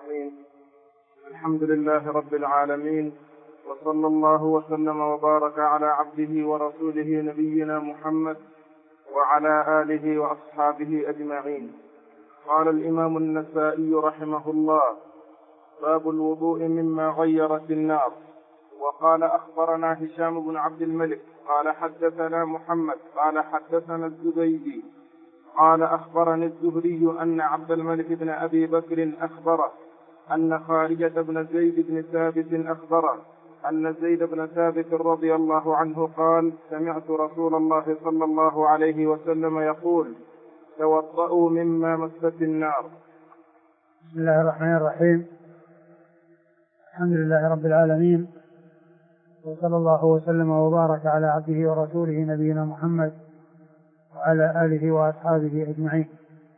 الرحيم. الحمد لله رب العالمين، وصلى الله وسلم وبارك على عبده ورسوله نبينا محمد وعلى آله وأصحابه أجمعين. قال الإمام النسائي رحمه الله: باب الوضوء مما غيرت النار. وقال: أخبرنا هشام بن عبد الملك قال حدثنا محمد قال حدثنا الزبيدي قال أخبرني الزهري أن عبد الملك بن أبي بكر أخبره أن خارجة بن زيد بن ثابت أخبره أن زيد بن ثابت رضي الله عنه قال: سمعت رسول الله صلى الله عليه وسلم يقول: توضؤوا مما مست النار. بسم الله الرحمن الرحيم. الحمد لله رب العالمين، وصلى الله وسلم وبارك على عبده ورسوله نبينا محمد وعلى آله وأصحابه أجمعين.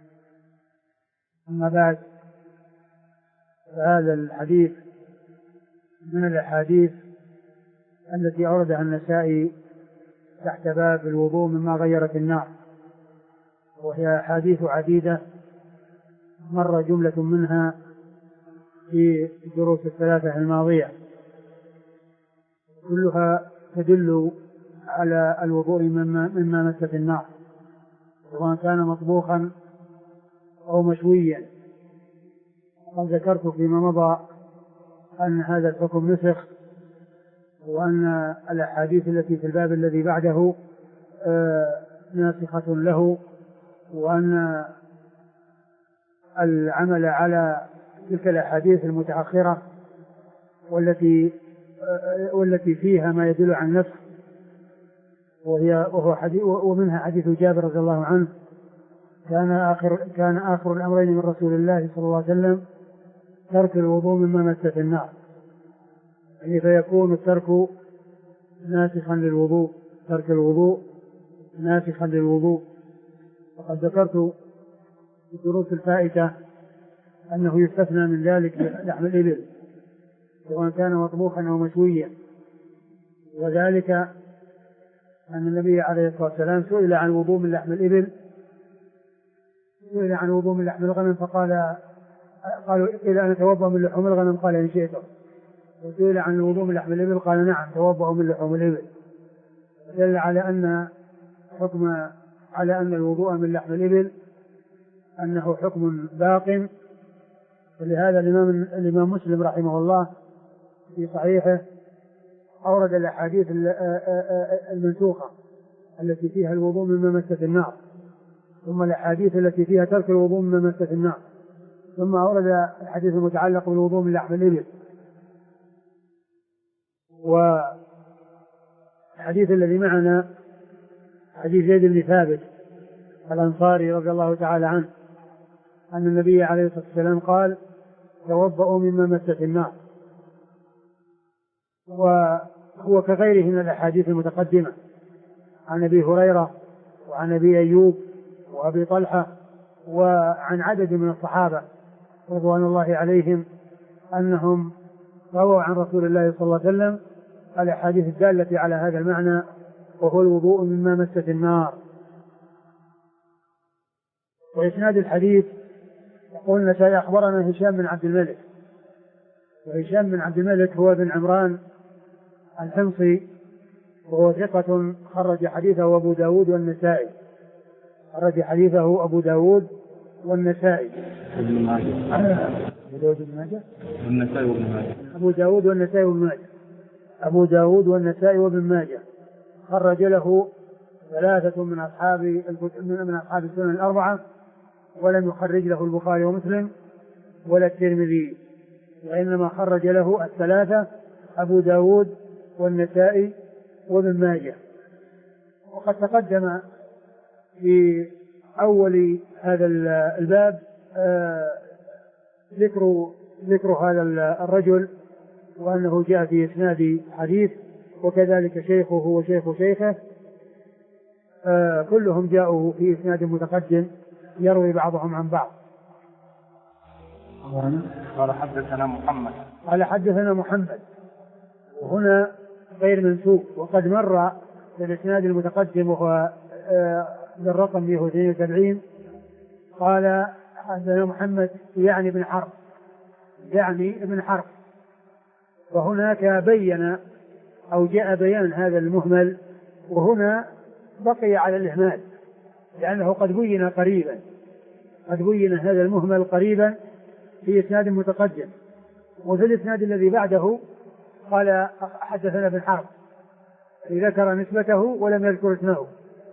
أما بعد، فهذا الحديث من الأحاديث التي أوردها النسائي تحت باب الوضوء مما غيرت النار، وهي أحاديث عديدة مر جملة منها في الدروس الثلاثة الماضية، كلها تدل على الوضوء مما مست النار، سواء كان مطبوخا أو مشويا. قد ذكرت فيما مضى أن هذا الحكم نسخ، وأن الأحاديث التي في الباب الذي بعده ناسخة له، وأن العمل على تلك الأحاديث المتأخرة والتي فيها ما يدل عن النسخ، ومنها حديث جابر رضي الله عنه: كان آخر الأمرين من رسول الله صلى الله عليه وسلم ترك الوضوء مما مست النار، يعني فيكون الترك ناسخا للوضوء، ترك الوضوء ناسخا للوضوء. وقد ذكرت في الدروس الفائتة أنه يستثنى من ذلك لحم الإبل، سواء كان مطبوخا أو مشويا، وذلك أن النبي عليه الصلاة والسلام سئل عن الوضوء من لحم الإبل، سئل عن الوضوء من لحم الغنم قالوا: إلى أن نتوضأ من لحوم الغنم؟ قال: إن شئتم. وسئل عن الوضوء من لحم الإبل قال: نعم، توضأوا من لحوم الإبل. دل على أن الوضوء من لحم الإبل أنه حكم باق. ولهذا الإمام مسلم رحمه الله في صحيحه أورد الأحاديث المنسوخة التي فيها الوضوء مما مست النار، ثم الأحاديث التي فيها ترك الوضوء مما مست النار، ثم أورد الحديث المتعلق بالوضوء من لحم الإبل. والحديث الذي معنا حديث زيد بن ثابت الأنصاري رضي الله تعالى عنه أن النبي عليه الصلاة والسلام قال: توضؤوا مما مست النار. وهو كغيره من الأحاديث المتقدمة عن أبي هريرة وعن أبي أيوب وأبي طلحة وعن عدد من الصحابة رضوان الله عليهم أنهم رووا عن رسول الله صلى الله عليه وسلم الأحاديث الدالة على هذا المعنى، وهو الوضوء مما مست النار. وإسناد الحديث يقول النسائي: أخبرنا هشام بن عبد الملك. وهشام بن عبد الملك هو بن عمران الحمصي، وهو ثقة خرج حديثه أبو داود والنسائي، خرج حديثه أبو داود والنسائي ابن ماجه. أبو داود والنسائي وابن ماجه. أبو داود والنسائي وابن ماجه خرج له ثلاثة من أصحاب السنن الأربعة، ولم يخرج له البخاري ومسلم ولا الترمذي، وإنما خرج له الثلاثة: أبو داود والنسائي وابن ماجه. وقد تقدم في أول هذا الباب ذكر هذا الرجل، وأنه جاء في إسناد حديث، وكذلك شيخه وشيخ شيخه، كلهم جاءوا في إسناد متقدم يروي بعضهم عن بعض. قال: حدثنا محمد، وهنا غير منسوب، وقد مر في الإسناد المتقدم وهو بالرقم 172 قال: حدثنا محمد يعني بن حرب، يعني ابن حرب. وهناك بين أو جاء بيان هذا المهمل، وهنا بقي على الإهمال لأنه قد بين قريبا، قد بين هذا المهمل قريبا في إسناد متقدم. وفي الإسناد الذي بعده قال حدثنا ابن حرب، ذكر نسبته ولم يذكر اسمه،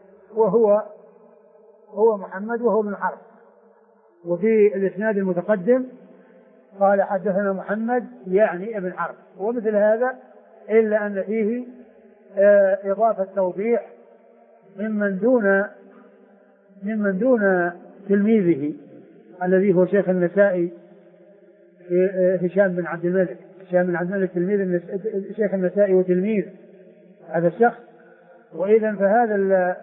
هو محمد وهو ابن حرب. وفي الإسناد المتقدم قال حدثنا محمد يعني ابن حرب. ومثل هذا إلا أن فيه إضافة توضيح ممن دون تلميذه الذي هو شيخ النسائي هشام بن عبد الملك. هشام بن عبد الملك تلميذ شيخ النسائي وتلميذ هذا الشخص. وإذا فهذا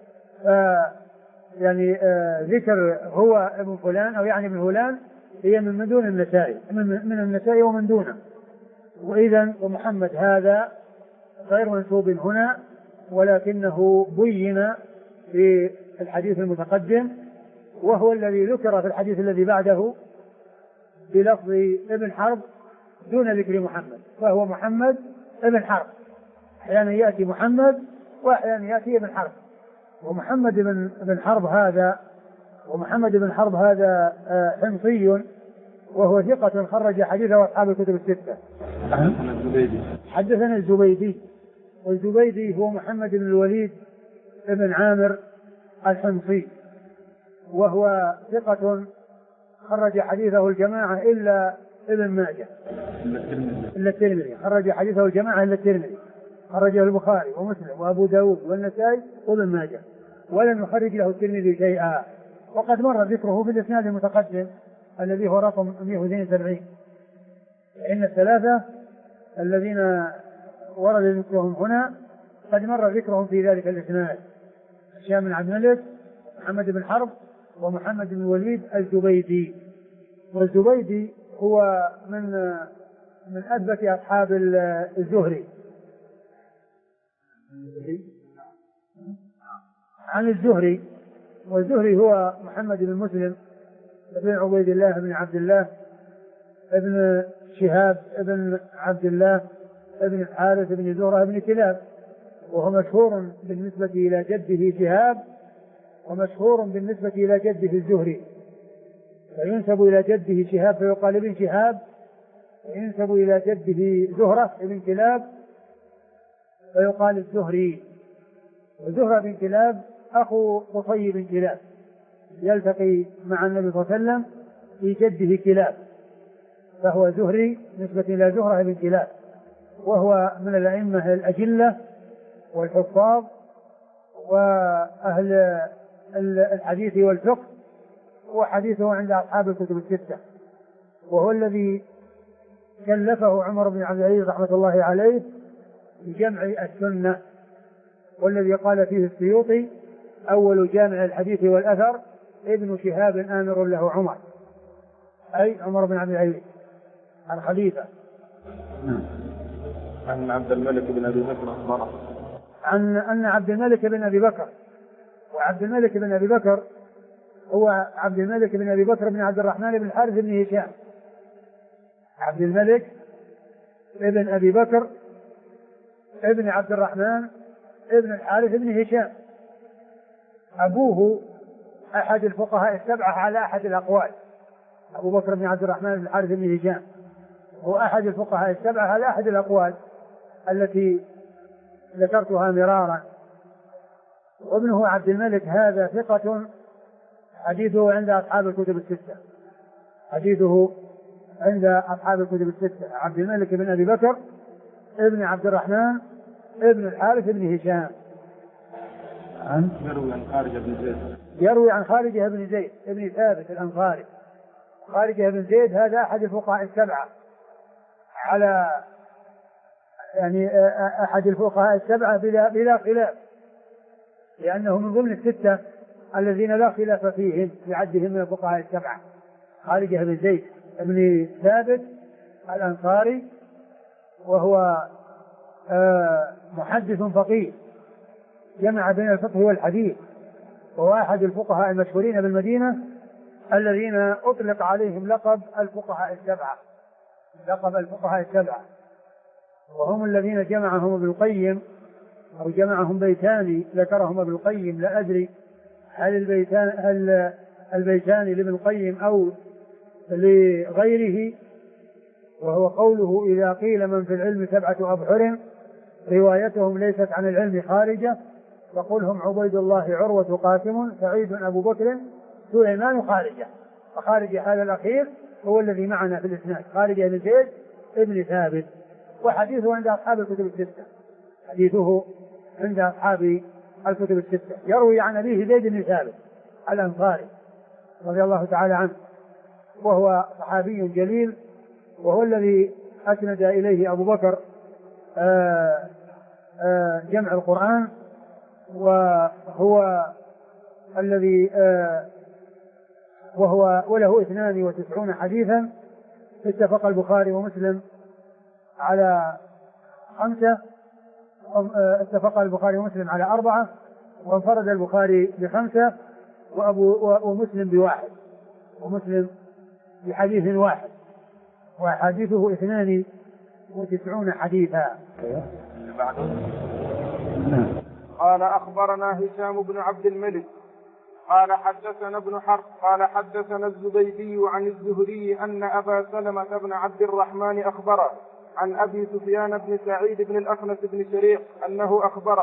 يعني ذكر هو ابن فلان أو يعني ابن فلان هي من دون النسائي، من النسائي ومن دونه. وإذا ومحمد هذا غير منسوب هنا، ولكنه بين في الحديث المتقدم، وهو الذي ذكر في الحديث الذي بعده بلفظ ابن حرب دون ذكر محمد، فهو محمد ابن حرب. أحيانا يأتي محمد وأحيانا يأتي ابن حرب. ومحمد بن حرب هذا حمصي، وهو ثقة خرج حديثه أصحاب الكتب الستة. حدثنا الزبيدي، والزبيدي هو محمد بن الوليد بن عامر الحمصي، وهو ثقة خرج حديثه الجماعة إلا ابن ماجه، إلا الترمذي خرج حديثه الجماعة إلا الترمذي، خرجه البخاري ومسلم وأبو داود والنسائي وابن ماجه، ولم يخرج له الترمذي شيئا. وقد مر ذكره في الإسناد المتقدم الذي هو رقم 172. إن الثلاثة الذين ورد ذكرهم هنا قد مر ذكرهم في ذلك الإسناد: هشام بن عبد الملك، محمد بن حرب، ومحمد بن الوليد الزبيدي. والزبيدي هو من أثبت أصحاب الزهري. عن الزهري، والزهري هو محمد بن مسلم بن عبيد الله بن عبد الله ابن شهاب ابن عبد الله ابن الحارث بن زهرة بن كلاب، وهو مشهور بالنسبة إلى جده شهاب، ومشهور بالنسبة إلى جده الزهري، فينسب إلى جده شهاب فيقال ابن شهاب، وينسب إلى جده زهرة بن كلاب فيقال الزهري. وزهرة بن كلاب أخو قصي بن كلاب، يلتقي مع النبي صلى الله عليه وسلم في جده كلاب، فهو زهري نسبة إلى زهرة بن كلاب، وهو من الأئمة الأجلة والحفاظ وأهل الحديث والفقه، وحديثه عند أصحاب الكتب الستة، وهو الذي كلفه عمر بن عبد العزيز رحمة الله عليه بجمع السنة، والذي قال فيه السيوطي: أول جامع الحديث والأثر ابن شهاب آمر له عمر، أي عمر بن عبد العزيز الخليفة. عن عبد الملك بن أبي بكر أخبره عن أن عبد الملك بن أبي بكر، وعبد الملك بن أبي بكر هو عبد الملك بن أبي بكر بن عبد الرحمن بن الحارث بن هشام. عبد الملك بن أبي بكر ابن عبد الرحمن ابن الحارث بن هشام، أبوه أحد الفقهاء السبعة على أحد الأقوال. أبو بكر بن عبد الرحمن بن الحارث بن هشام هو أحد الفقهاء السبعة على أحد الأقوال التي ذكرتها مرارا. وابنه عبد الملك هذا ثقة، حديثه عند أصحاب الكتب الستة، حديثه عند أصحاب الكتب الستة. عبد الملك بن أبي بكر ابن عبد الرحمن ابن الحارث بن هشام. يروي عن خارجة بن زيد، يروي عن خارجة بن زيد ابن ثابت الأنصاري. خارجة بن زيد هذا أحد الفقهاء السبعة على يعني أحد الفقهاء السبعة بلا خلاف، لأنه من ضمن الستة الذين لا خلاف فيهم بعدهم من الفقهاء السبعة. خارجة بن زيد ابن ثابت الأنصاري، وهو محدث فقيه جمع بين الفقه والحديث، وهو أحد الفقهاء المشهورين بالمدينة الذين أطلق عليهم لقب الفقهاء السبعة. لقب الفقهاء السبعة، وهم الذين جمعهم ابن القيم، أو جمعهم بيتان ذكرهم ابن القيم، لا أدري هل البيتان لابن القيم أو لغيره، وهو قوله: إذا قيل من في العلم 7 أبحر روايتهم ليست عن العلم خارجة، فقل هم عبيد الله عروة قاسم سعيد أبو بكر سليمان خارجة. فخارج هذا الأخير هو الذي معنا في الإسناد، خارج بن زيد ابن ثابت، وحديثه عند أصحاب الكتب الستة، حديثه عند أصحاب الكتب الستة، يروي عن أبيه زيد بن ثابت الأنصاري رضي الله تعالى عنه، وهو صحابي جليل، وهو الذي أسند إليه أبو بكر جمع القرآن، وهو الذي وله 92 حديثا. اتفق البخاري ومسلم على 5، اتفق البخاري ومسلم على 4، وانفرد البخاري ب5، ومسلم ب1، ومسلم بحديث واحد، وحديثه 92 حديثا. قال أخبرنا هشام بن عبد الملك قال حدثنا ابن حرب قال حدثنا الزبيدي عن الزهري أن أبا سلمة بن عبد الرحمن أخبره عن أبي سفيان بن سعيد بن الأخنس بن شريح أنه أخبره.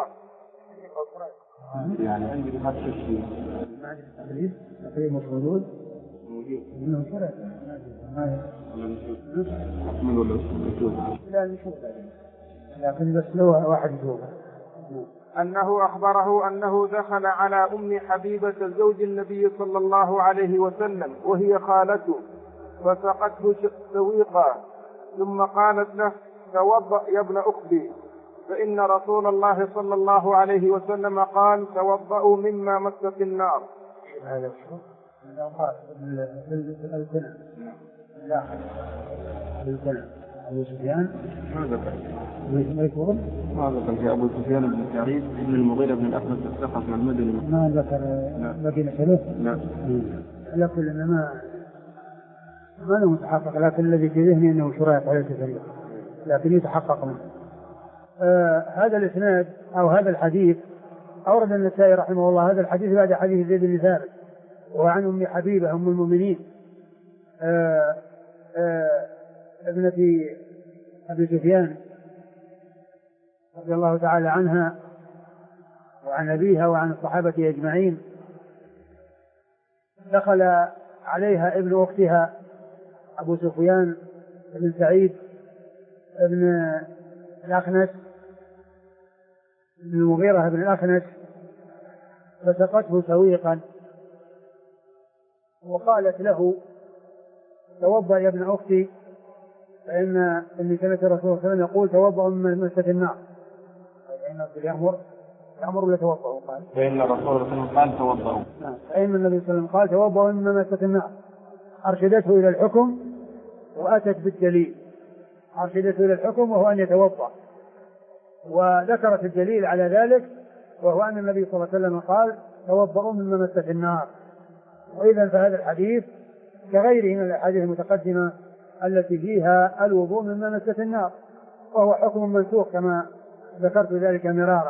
يعني عندي بخط الشيء تقريب مفروض إنه شرع لا نشوف، لكن بس لو واحد يشوفه. أنه أخبره أنه دخل على أم حبيبة زوج النبي صلى الله عليه وسلم وهي خالته، فسقته سويقا، ثم قالت له: توضأ يا ابن أختي، فإن رسول الله صلى الله عليه وسلم قال: توضأوا مما مست النار. هذا الشيء بالكلام أبو سفيان ما ذكر في أبو سفيان بن سعيد بن المغيرة بن الأخنس الثقفي المدني، ما ذكر بقي له. لا على كل ما له متحقق، لكن الذي في ذهني أنه شرائط على التفريق، لكن يتحقق منه. هذا الإسناد أو هذا الحديث أورد النسائي رحمه الله هذا الحديث بعد حديث زيد بن ثابت، وعن أم حبيبة أم المؤمنين ابنة أبي سفيان رضي الله تعالى عنها وعن أبيها وعن الصحابة أجمعين. دخل عليها ابن أختها أبو سفيان بن سعيد بن الأخنس بن المغيرة بن الأخنس، فسقته سويقا، وقالت له: توضأ يا ابن أختي، فإن سمعت الرسول صلى الله عليه وسلم يقول: توضأ من مسة النار. يأمر ولا توضأ؟ قال: فإن الرسول صلى الله عليه وسلم قال: توضأوا. فإن النبي صلى الله عليه وسلم قال: توضأ من مسة النار. أرشدته إلى الحكم وأتت بالدليل، أرشدته إلى الحكم وهو أن يتوضأ، وذكرت الدليل على ذلك وهو أن النبي صلى الله عليه وسلم قال: توضأوا مما مست النار. وإذا فهذا الحديث كغيره من الأحاديث المتقدمة التي فيها الوضوء مما مست النار، وهو حكم منسوخ كما ذكرت ذلك مرارا.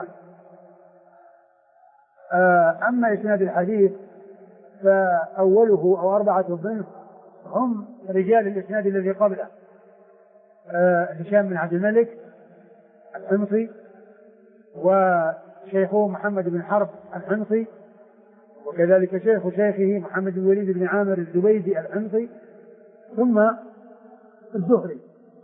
أما إسناد الحديث فأوله أو 4 منه هم رجال الإسناد الذي قبله: هشام بن عبد الملك الحمصي، وشيخه محمد بن حرب الحمصي، وكذلك شيخه محمد بن الوليد بن عامر الزبيدي الحمصي، ثم الزهري،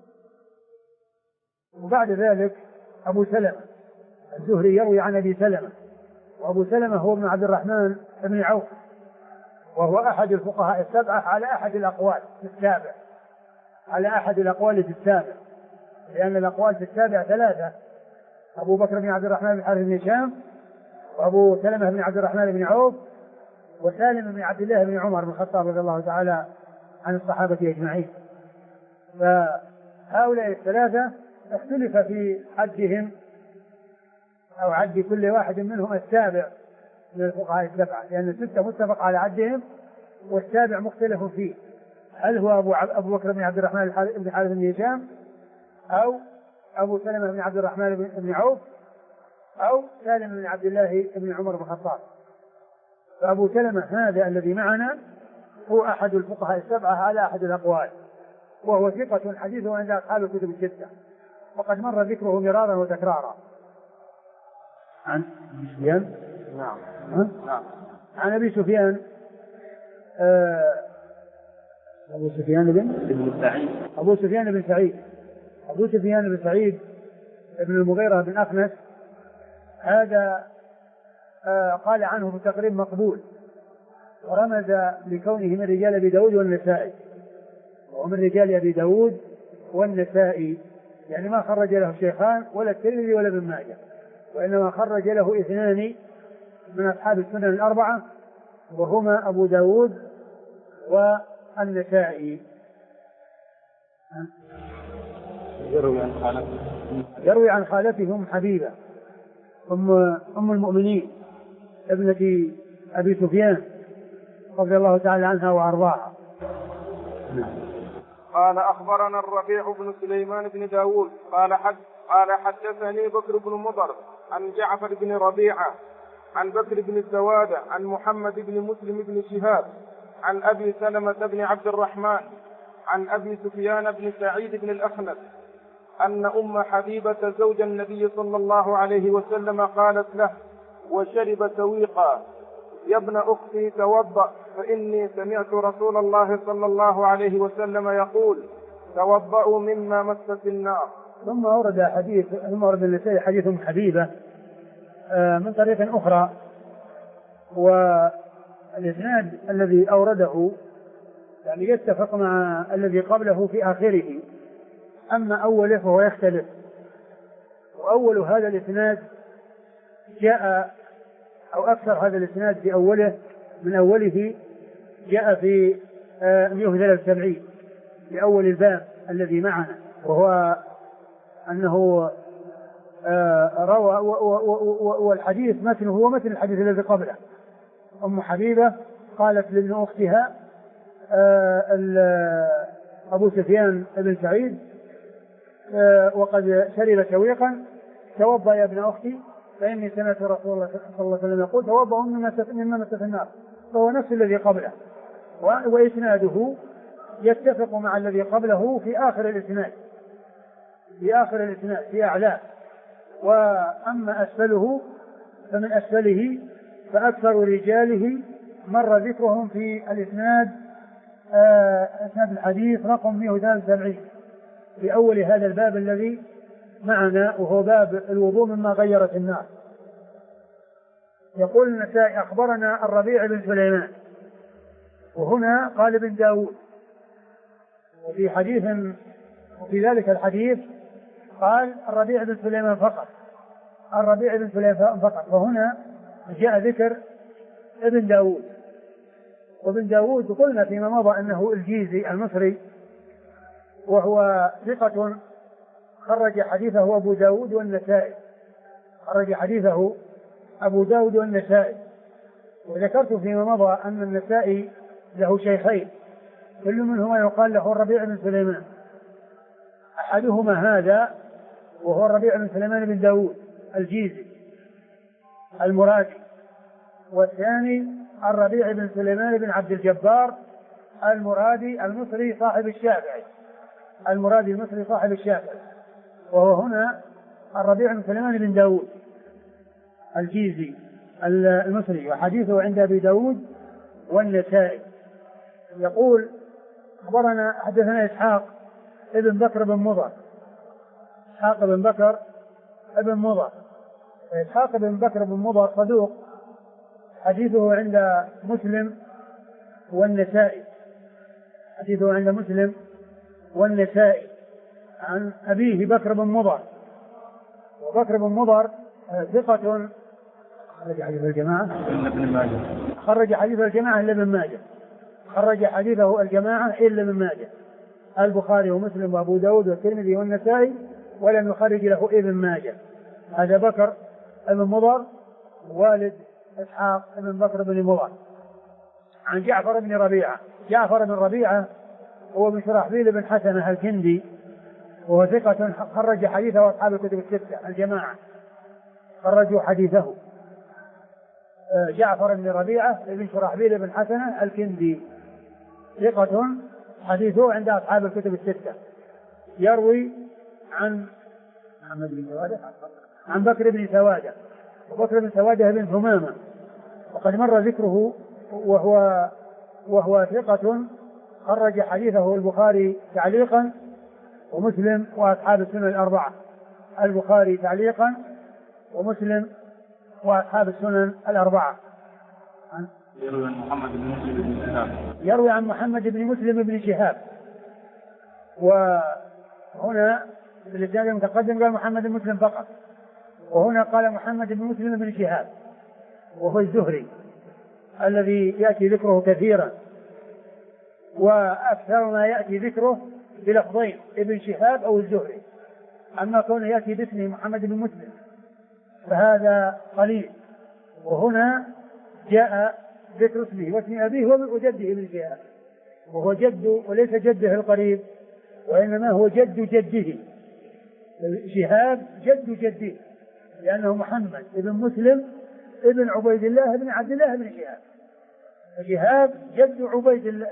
وبعد ذلك أبو سلمة. الزهري يروي عن أبي سلمة، وأبو سلمة هو ابن عبد الرحمن بن عوف، وهو أحد الفقهاء السبعة على أحد الأقوال في السابع، على أحد الأقوال في السابع، لأن الأقوال في السابع 3: أبو بكر بن عبد الرحمن بن حارث بن هشام، وأبو سلمة بن عبد الرحمن بن عوف، وسالم بن عبد الله بن عمر بن الخطاب رضي الله تعالى عن الصحابة أجمعين. فهؤلاء 3 اختلف في عدهم أو عد كل واحد منهم السابع من الفقهاء السبعة، لأن 6 متفق على عدهم والسابع مختلف فيه، هل هو أبو بكر بن عبد الرحمن بن حارث بن هشام، أو أبو سلمة بن عبد الرحمن بن عوف، أو سالم بن عبد الله بن عمر بن الخطاب. فأبو سلمة هذا الذي معنا هو أحد الفقهاء السبعة، هذا أحد الأقوال، وهو ثقة حديثه عند أصحاب الكتب الستة، وقد مر ذكره مرارا وتكرارا. عن أبي سفيان، نعم نعم، عن أبي سفيان أبو سفيان بن سعيد أبو سفيان بن سعيد ابن المغيرة بن أخنس، هذا قال عنه بالتقريب مقبول، ورمز لكونه من رجال أبي داود والنسائي، ومن رجال أبي داود والنسائي، يعني ما خرج له الشيخان ولا الترمذي ولا ابن ماجه، وإنما خرج له اثنان من أصحاب السنن الأربعة، وهما أبو داود والنسائي. يروي عن خالته أم حبيبة أم المؤمنين ابنة أبي سفيان رضي الله تعالى عنها وأرضاها. قال أخبرنا الربيع بن سليمان بن داود قال حدثني بكر بن مضر عن جعفر بن ربيعة عن بكر بن السوادة عن محمد بن مسلم بن شهاب عن أبي سلمة بن عبد الرحمن عن أبي سفيان بن سعيد بن الأخنس أن أم حبيبة زوج النبي صلى الله عليه وسلم قالت له وشرب سويقا: يا ابن أختي توضأ، فإني سمعت رسول الله صلى الله عليه وسلم يقول: توضأوا مما مست النار. ثم ورد النسائي حديث أم حبيبة من طريق أخرى، والإسناد الذي أورده يعني يتفق مع الذي قبله في آخره، أما أوله فهو يختلف. وأول هذا الإسناد جاء، أو أكثر هذا الإسناد في أوله من أوله جاء في 173 في أول الباب الذي معنا، وهو أنه روى، والحديث متنه هو مثل الحديث الذي قبله. أم حبيبة قالت لابن أختها أبو سفيان بن سعيد وقد شرب سويقا: توضأ يا ابن أختي، فإني سمعت رسول الله صلى الله عليه وسلم يقول: توضأوا مما مست النار. فهو نفس الذي قبله، وإسناده يتفق مع الذي قبله في آخر الإسناد، في أعلاه. وأما أسفله فمن أسفله فأكثر رجاله مر ذكرهم في الإسناد، إسناد الحديث رقم 173 في أول هذا الباب الذي معنا، وهو باب الوضوء مما غيرت النار. يقول النسائي: أخبرنا الربيع بن سليمان، وهنا قال ابن داود، وفي حديث وفي ذلك الحديث قال الربيع بن سليمان فقط، فهنا جاء ذكر ابن داود. وابن داود قلنا فيما مضى أنه الجيزي المصري، وهو ثقة خرج حديثه أبو داود والنسائي. وذكرت فيما مضى أن النسائي له شيخين، كل منهما يقال له الربيع بن سليمان، أحدهما هذا وهو الربيع بن سليمان بن داود الجيزي المرادي، والثاني الربيع بن سليمان بن عبد الجبار المرادي المصري صاحب الشافعي، وهو هنا الربيع بن سليمان بن داود الجيزي المصري، وحديثه عند أبي داود والنسائي. يقول: حدثنا إسحاق بن بكر بن مضر. إسحاق بن بكر بن مضر صدوق، حديثه عند مسلم والنسائي، عن أبيه بكر بن مضر. وبكر بن مضر ثقة خرج حديث الجماعة إلا ابن ماجه، البخاري ومسلم وأبو داود والترمذي والنسائي، ولم يخرج له ابن ماجه. هذا بكر بن مضر والد إسحاق بن بكر بن مضر. عن جعفر بن ربيعة هو بن شرحبيل بن حسنة الكندي، وهو ثقة خرج حديثه أصحاب الكتب الستة الجماعة خرجوا حديثه. جعفر بن ربيعة بن شرحبيل بن حسنة الكندي ثقة حديثه عند أصحاب الكتب الستة، يروي عن محمد بن سوادة عن بكر بن سوادة، وبكر بن سوادة بن ثمامة، وقد مر ذكره، وهو ثقة خرج حديثه البخاري تعليقا ومسلم وأصحاب السنن الأربعة، البخاري تعليقا ومسلم وأصحاب السنن الأربعة. يروي عن محمد بن مسلم بن شهاب، وهنا في الإسناد المتقدم قال محمد بن مسلم فقط، وهنا قال محمد بن مسلم بن شهاب، وهو الزهري الذي يأتي ذكره كثيرا، وأكثر ما يأتي ذكره بلفظين ابن شهاب أو الزهري، أما كونه يأتي باسمه محمد بن مسلم فهذا قليل، وهنا جاء ذكر اسمه واسم أبيه وجده ابن شهاب، وهو جد وليس جده القريب، وإنما هو جد جده، شهاب جد جده، لأنه محمد ابن مسلم ابن عبيد الله بن عبد الله بن شهاب، شهاب جد عبيد الله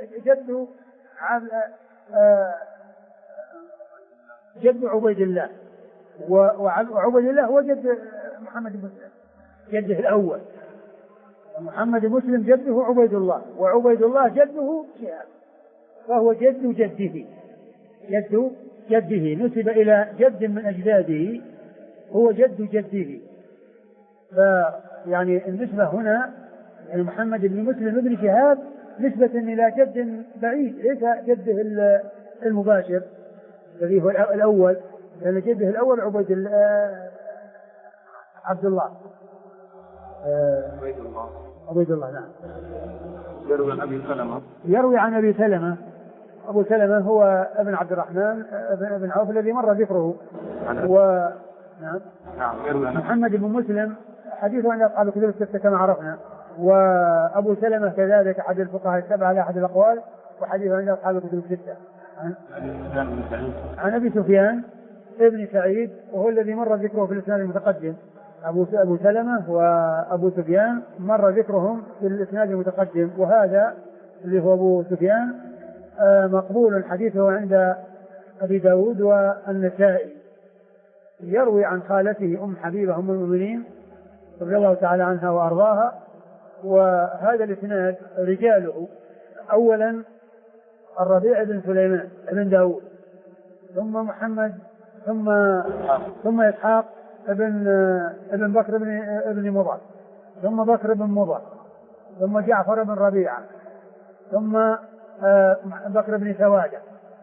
جد عبيد الله، وعبيد الله هو جد محمد بن مسلم جده الأول، محمد مسلم جده عبيد الله، وعبيد الله جده شهاب، فهو جد جده، جد جده نسب إلى جد من أجداده، هو جد جده. فيعني النسبة هنا يعني محمد بن مسلم بن شهاب نسبة إلى جد بعيد، ليس جده المباشر الذي هو الأول، لأن جده الأول عبد الله عبيد الله نعم. يروي عن أبي سلمة، أبو سلمة هو ابن عبد الرحمن ابن عوف الذي مر ذكره، محمد بن مسلم حديثه عند أصحاب الكتب الستة كما عرفنا، وأبو سلمة كذلك أحد الفقهاء السبعة على أحد الأقوال، وحديثه عند أصحاب الكتب الستة. عن أبي سفيان ابن سعيد، وهو الذي مر ذكره في الإسناد المتقدم، أبو سلمة وأبو سفيان مر ذكرهم في الإسناد المتقدم، وهذا اللي هو أبو سفيان مقبول حديثه عند أبي داود والنسائي، يروي عن خالته أم حبيبة أم المؤمنين رضي الله تعالى عنها وأرضاها. وهذا الإسناد رجاله أولا الربيع بن سليمان بن داود، ثم محمد، ثم إسحاق ابن بكر بن مضر، ثم بكر بن مضر، ثم جعفر بن ربيعة، ثم بكر بن سوادة،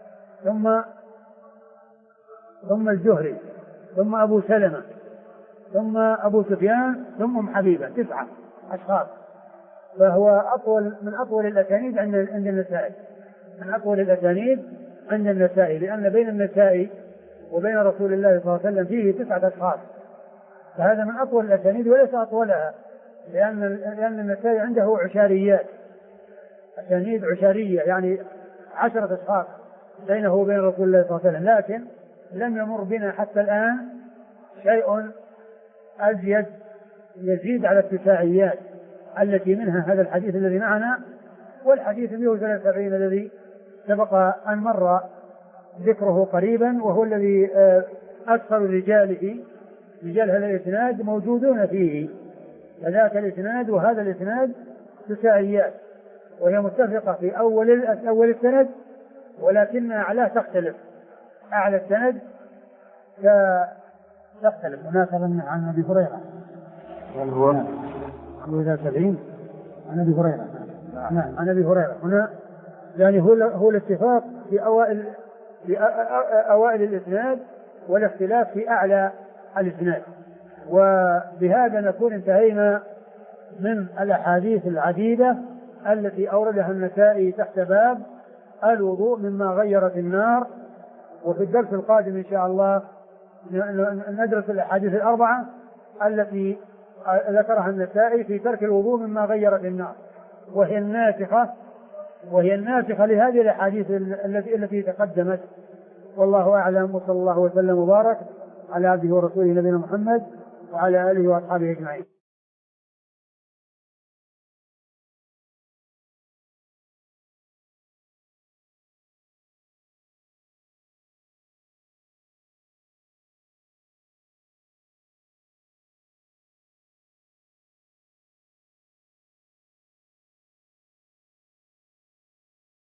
ثم الزهري، ثم أبو سلمة، ثم أبو سفيان، ثم أم حبيبة، 9 أشخاص. فهو من أطول الأسانيد عند النسائي، من أطول الأسانيد عند النسائي، لأن بين النسائي وبين رسول الله صلى الله عليه وسلم فيه 9 أشخاص، فهذا من أطول الأسانيد وليس أطولها، لأن النسائي عنده عشاريات، أسانيد عشارية، يعني 10 أشخاص بينه وبين رسول الله صلى الله عليه وسلم، لكن لم يمر بنا حتى الآن شيء أزيد يزيد على التساعيات التي منها هذا الحديث الذي معنا، والحديث 173 الذي سبق أن مر ذكره قريبا، وهو الذي أكثر رجال هذا الإسناد موجودون فيه، فذاك الإسناد وهذا الإسناد تساعيات، وهي متفقة في أول السند، ولكن أعلاه تختلف، أعلى السند تختلف. هناك عن أبي هريرة، هو 70 عن أبي هريرة، نعم عن أبي هريرة، هنا يعني هو الاتفاق في أوائل الإسناد، والاختلاف في أعلى الإسناد. وبهذا نكون انتهينا من الأحاديث العديدة التي أوردها النسائي تحت باب الوضوء مما غيرت النار. وفي الدرس القادم إن شاء الله ندرس الأحاديث الأربعة التي ذكرها النسائي في ترك الوضوء مما غيرت النار، وهي الناسخة وهي الناسخة لهذه الأحاديث التي تقدمت. والله أعلم، وصلى الله وسلم وبارك على عبده ورسوله نبينا محمد وعلى آله وأصحابه أجمعين.